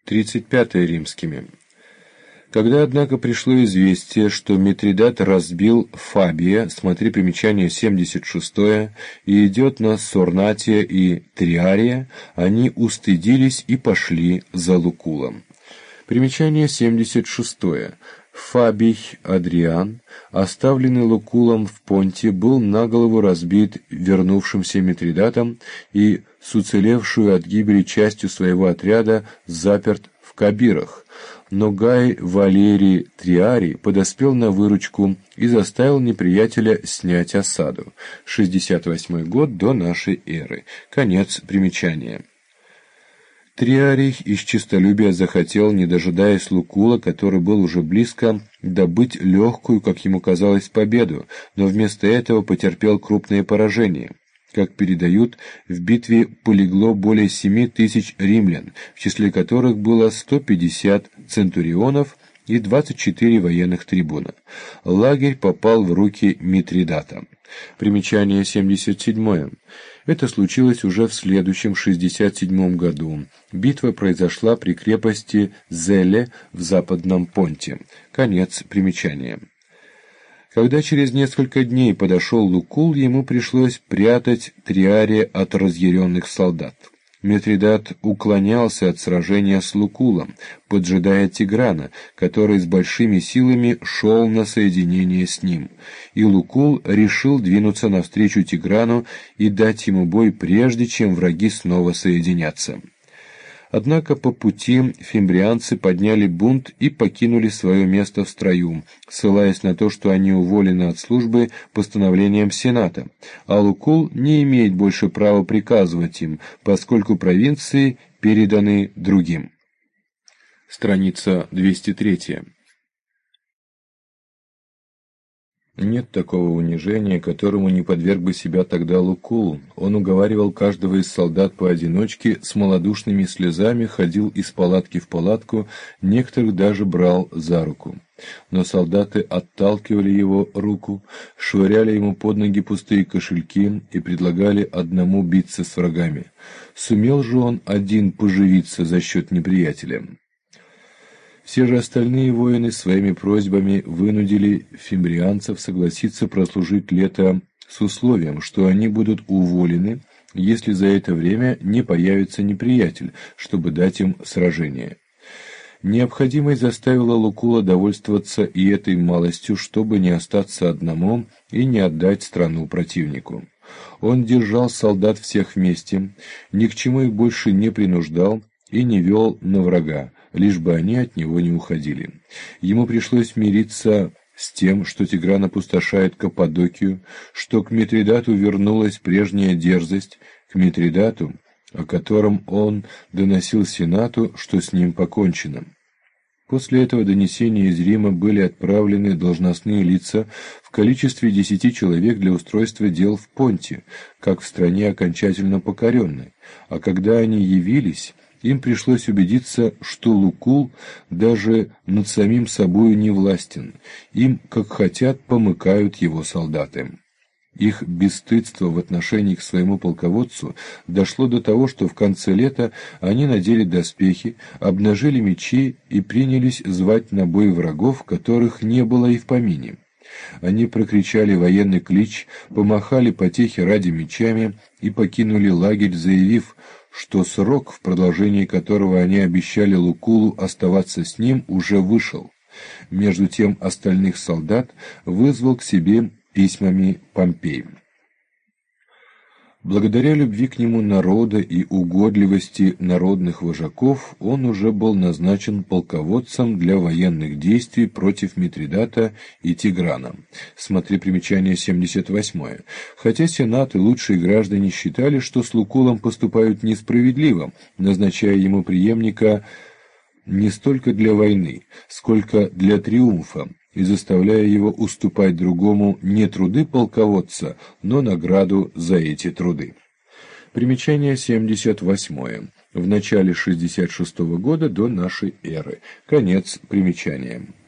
35 римскими. Когда, однако, пришло известие, что Митридат разбил Фабия, смотри примечание 76, и идет на Сорнатия и Триария, они устыдились и пошли за Лукулом. Примечание 76. Фабий Адриан, оставленный Лукулом в Понте, был наголову разбит вернувшимся Митридатом и с уцелевшую от гибели частью своего отряда заперт в Кабирах. Но Гай Валерий Триарий подоспел на выручку и заставил неприятеля снять осаду. 68 год до нашей эры. Конец примечания. Триарий из честолюбия захотел, не дожидаясь Лукула, который был уже близко, добыть легкую, как ему казалось, победу, но вместо этого потерпел крупное поражение. Как передают, в битве полегло более 7000 римлян, в числе которых было 150 центурионов и 24 военных трибуна. Лагерь попал в руки Митридата. Примечание 77. Это случилось уже в следующем 67 году. Битва произошла при крепости Зеле в Западном Понте. Конец примечания. Когда через несколько дней подошел Лукул, ему пришлось прятать Триария от разъяренных солдат. Митридат уклонялся от сражения с Лукулом, поджидая Тиграна, который с большими силами шел на соединение с ним, и Лукул решил двинуться навстречу Тиграну и дать ему бой, прежде чем враги снова соединятся. Однако по пути фимбрианцы подняли бунт и покинули свое место в строю, ссылаясь на то, что они уволены от службы постановлением Сената, а Лукул не имеет больше права приказывать им, поскольку провинции переданы другим. Страница 203. Нет такого унижения, которому не подверг бы себя тогда Лукул. Он уговаривал каждого из солдат поодиночке, с малодушными слезами ходил из палатки в палатку, некоторых даже брал за руку. Но солдаты отталкивали его руку, швыряли ему под ноги пустые кошельки и предлагали одному биться с врагами. Сумел же он один поживиться за счет неприятеля. Все же остальные воины своими просьбами вынудили фимбрианцев согласиться прослужить лето с условием, что они будут уволены, если за это время не появится неприятель, чтобы дать им сражение. Необходимость заставила Лукула довольствоваться и этой малостью, чтобы не остаться одному и не отдать страну противнику. Он держал солдат всех вместе, ни к чему их больше не принуждал и не вел на врага, лишь бы они от него не уходили. Ему пришлось мириться с тем, что Тигран опустошает Каппадокию, что к Митридату вернулась прежняя дерзость, к Митридату, о котором он доносил Сенату, что с ним покончено. После этого донесения из Рима были отправлены должностные лица в количестве 10 человек для устройства дел в Понте, как в стране окончательно покоренной, а когда они явились, им пришлось убедиться, что Лукул даже над самим собою не властен, им, как хотят, помыкают его солдаты. Их бесстыдство в отношении к своему полководцу дошло до того, что в конце лета они надели доспехи, обнажили мечи и принялись звать на бой врагов, которых не было и в помине. Они прокричали военный клич, помахали потехи ради мечами и покинули лагерь, заявив, что срок, в продолжении которого они обещали Лукулу оставаться с ним, уже вышел. Между тем остальных солдат вызвал к себе письмами Помпей. Благодаря любви к нему народа и угодливости народных вожаков он уже был назначен полководцем для военных действий против Митридата и Тиграна. Смотри примечание 78. Хотя Сенат и лучшие граждане считали, что с Лукулом поступают несправедливо, назначая ему преемника не столько для войны, сколько для триумфа, и заставляя его уступать другому не труды полководца, но награду за эти труды. Примечание 78. В начале 66 года до нашей эры. Конец примечания.